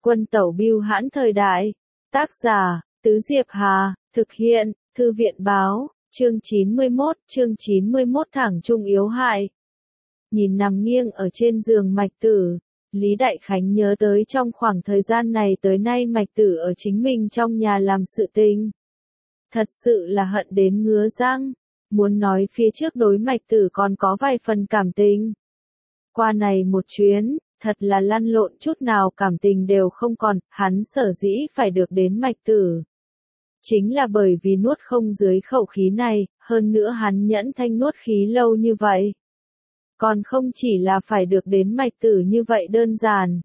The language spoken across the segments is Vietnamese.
Quân tẩu bưu hãn thời đại. Tác giả, Tứ Diệp Hà, thực hiện, Thư viện báo, chương 91 thẳng trung yếu hại. Nhìn nằm nghiêng ở trên giường Mạch Tử, Lý Đại Khánh nhớ tới trong khoảng thời gian này tới nay Mạch Tử ở chính mình trong nhà làm sự tình. Thật sự là hận đến ngứa răng, muốn nói phía trước đối Mạch Tử còn có vài phần cảm tình. Qua này một chuyến, thật là lăn lộn chút nào cảm tình đều không còn, hắn sở dĩ phải được đến Mạch Tử. Chính là bởi vì nuốt không dưới khẩu khí này, hơn nữa hắn nhẫn thanh nuốt khí lâu như vậy. Còn không chỉ là phải được đến Mạch Tử như vậy đơn giản.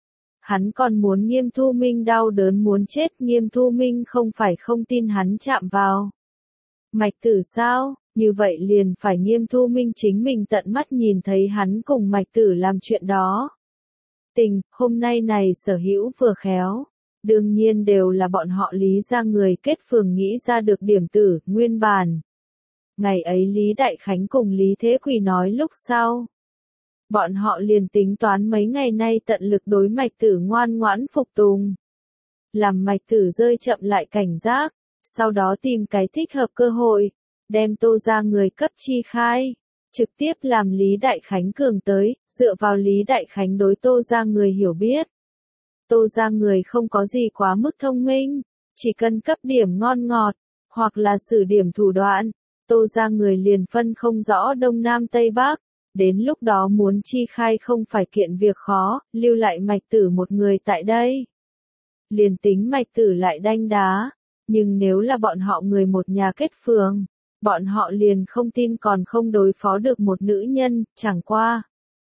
Hắn còn muốn Nghiêm Thu Minh đau đớn muốn chết, Nghiêm Thu Minh không phải không tin hắn chạm vào Mạch Tử sao, như vậy liền phải Nghiêm Thu Minh chính mình tận mắt nhìn thấy hắn cùng Mạch Tử làm chuyện đó. Tình, hôm nay này sở hữu vừa khéo, đương nhiên đều là bọn họ Lý ra người kết phường nghĩ ra được điểm tử, nguyên bản. Ngày ấy Lý Đại Khánh cùng Lý Thế Quỳ nói lúc sau. Bọn họ liền tính toán mấy ngày nay tận lực đối Mạch Tử ngoan ngoãn phục tùng. Làm Mạch Tử rơi chậm lại cảnh giác, sau đó tìm cái thích hợp cơ hội, đem Tô ra người cấp chi khai. Trực tiếp làm Lý Đại Khánh cường tới, dựa vào Lý Đại Khánh đối Tô ra người hiểu biết. Tô ra người không có gì quá mức thông minh, chỉ cần cấp điểm ngon ngọt, hoặc là sử điểm thủ đoạn, Tô ra người liền phân không rõ Đông Nam Tây Bắc. Đến lúc đó muốn chi khai không phải kiện việc khó, lưu lại Mạch Tử một người tại đây. Liền tính Mạch Tử lại đanh đá, nhưng nếu là bọn họ người một nhà kết phường, bọn họ liền không tin còn không đối phó được một nữ nhân, chẳng qua.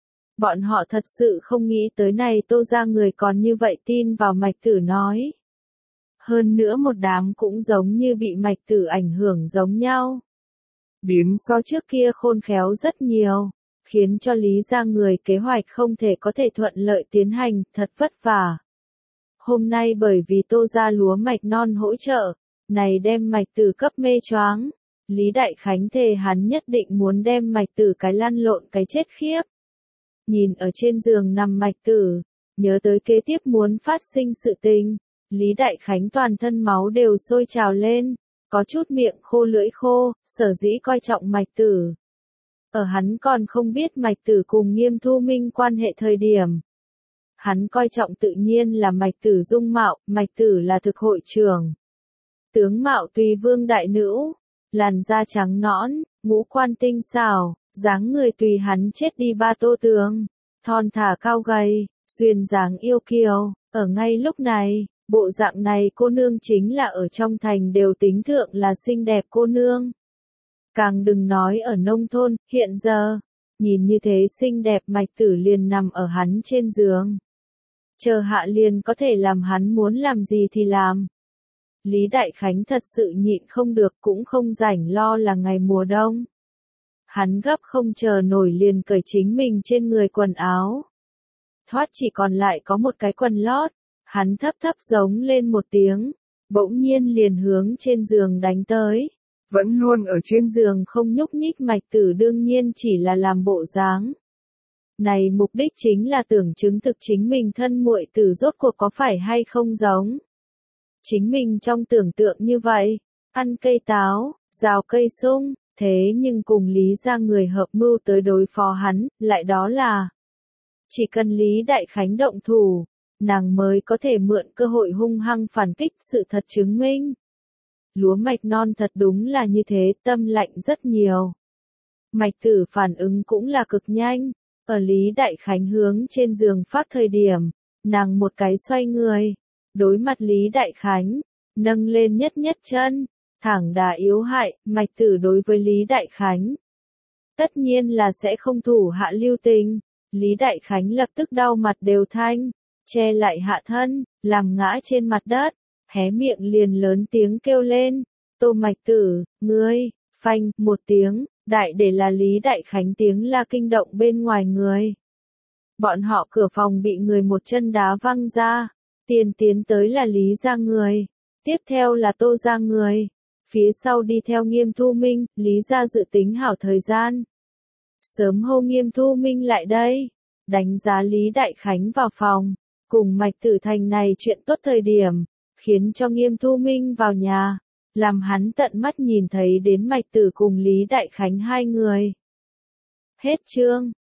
Bọn họ thật sự không nghĩ tới này Tô ra người còn như vậy tin vào Mạch Tử nói. Hơn nữa một đám cũng giống như bị Mạch Tử ảnh hưởng giống nhau. Biến so trước kia khôn khéo rất nhiều, khiến cho Lý ra người kế hoạch không thể có thể thuận lợi tiến hành, thật vất vả. Hôm nay bởi vì Tô ra lúa mạch non hỗ trợ, này đem Mạch Tử cấp mê choáng. Lý Đại Khánh thề hắn nhất định muốn đem Mạch Tử cái lăn lộn cái chết khiếp. Nhìn ở trên giường nằm Mạch Tử, nhớ tới kế tiếp muốn phát sinh sự tình, Lý Đại Khánh toàn thân máu đều sôi trào lên, có chút miệng khô lưỡi khô, sở dĩ coi trọng Mạch Tử. Ở hắn còn không biết Mạch Tử cùng Nghiêm Thu Minh quan hệ thời điểm. Hắn coi trọng tự nhiên là Mạch Tử dung mạo, Mạch Tử là thực hội trưởng. Tướng mạo tùy vương đại nữ, làn da trắng nõn, ngũ quan tinh xảo, dáng người tùy hắn chết đi ba tô tướng, thon thả cao gầy, duyên dáng yêu kiều, ở ngay lúc này, bộ dạng này cô nương chính là ở trong thành đều tính thượng là xinh đẹp cô nương. Càng đừng nói ở nông thôn, hiện giờ, nhìn như thế xinh đẹp Mạch Tử liền nằm ở hắn trên giường. Chờ hạ liền có thể làm hắn muốn làm gì thì làm. Lý Đại Khánh thật sự nhịn không được cũng không rảnh lo là ngày mùa đông. Hắn gấp không chờ nổi liền cởi chính mình trên người quần áo. Thoát chỉ còn lại có một cái quần lót, hắn thấp thấp giống lên một tiếng, bỗng nhiên liền hướng trên giường đánh tới. Vẫn luôn ở trên giường không nhúc nhích Mạch Tử đương nhiên chỉ là làm bộ dáng. Này mục đích chính là tưởng chứng thực chính mình thân muội tử rốt cuộc có phải hay không giống. Chính mình trong tưởng tượng như vậy, ăn cây táo, rào cây sung, thế nhưng cùng Lý ra người hợp mưu tới đối phó hắn, lại đó là chỉ cần Lý Đại Khánh động thủ, nàng mới có thể mượn cơ hội hung hăng phản kích, sự thật chứng minh. Lúa mạch non thật đúng là như thế, tâm lạnh rất nhiều. Mạch Tử phản ứng cũng là cực nhanh, ở Lý Đại Khánh hướng trên giường phát thời điểm, nàng một cái xoay người, đối mặt Lý Đại Khánh, nâng lên nhất nhất chân, thẳng đà yếu hại, Mạch Tử đối với Lý Đại Khánh. Tất nhiên là sẽ không thủ hạ lưu tình, Lý Đại Khánh lập tức đau mặt đều thanh, che lại hạ thân, làm ngã trên mặt đất, hé miệng liền lớn tiếng kêu lên, Tô Mạch Tử, ngươi, phanh, một tiếng, đại để là Lý Đại Khánh tiếng la kinh động bên ngoài người. Bọn họ cửa phòng bị người một chân đá văng ra, tiến tới là Lý ra người, tiếp theo là Tô ra người, phía sau đi theo Nghiêm Thu Minh, Lý ra dự tính hảo thời gian. Sớm hô Nghiêm Thu Minh lại đây, đánh giá Lý Đại Khánh vào phòng, cùng Mạch Tử Thành này chuyện tốt thời điểm, khiến cho Nghiêm Thu Minh vào nhà, làm hắn tận mắt nhìn thấy đến Mạch Tử cùng Lý Đại Khánh hai người. Hết chương.